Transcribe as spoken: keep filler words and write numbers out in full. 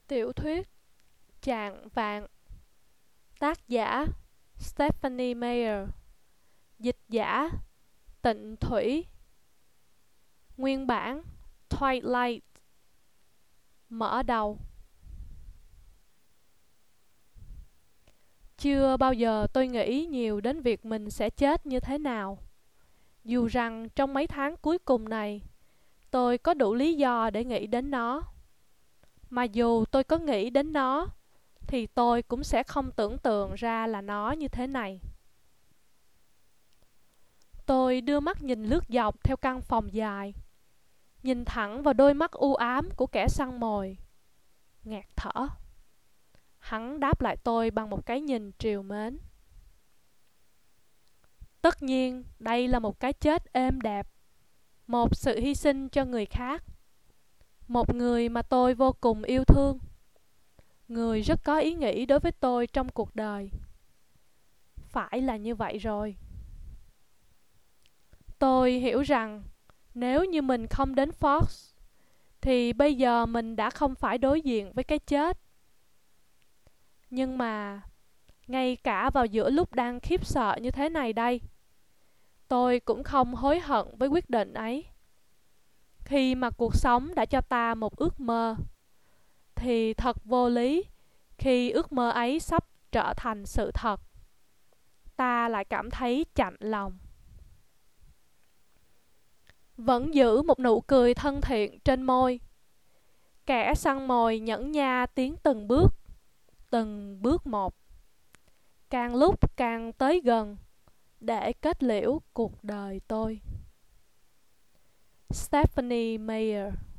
Tiểu thuyết Chạng vạng. Tác giả Stephenie Meyer. Dịch giả Tịnh Thủy. Nguyên bản Twilight. Mở đầu. Chưa bao giờ tôi nghĩ nhiều đến việc mình sẽ chết như thế nào. Dù rằng trong mấy tháng cuối cùng này, tôi có đủ lý do để nghĩ đến nó. Mà dù tôi có nghĩ đến nó, thì tôi cũng sẽ không tưởng tượng ra là nó như thế này. Tôi đưa mắt nhìn lướt dọc theo căn phòng dài, nhìn thẳng vào đôi mắt u ám của kẻ săn mồi. Ngạt thở. Hắn đáp lại tôi bằng một cái nhìn trìu mến. Tất nhiên, đây là một cái chết êm đẹp, một sự hy sinh cho người khác, một người mà tôi vô cùng yêu thương, người rất có ý nghĩa đối với tôi trong cuộc đời. Phải là như vậy rồi. Tôi hiểu rằng nếu như mình không đến Fox, thì bây giờ mình đã không phải đối diện với cái chết. Nhưng mà ngay cả vào giữa lúc đang khiếp sợ như thế này đây, tôi cũng không hối hận với quyết định ấy. Khi mà cuộc sống đã cho ta một ước mơ, thì thật vô lý khi ước mơ ấy sắp trở thành sự thật. Ta lại cảm thấy chạnh lòng. Vẫn giữ một nụ cười thân thiện trên môi, kẻ săn mồi nhẫn nha tiến từng bước, từng bước một, càng lúc càng tới gần để kết liễu cuộc đời tôi. Stephenie Meyer.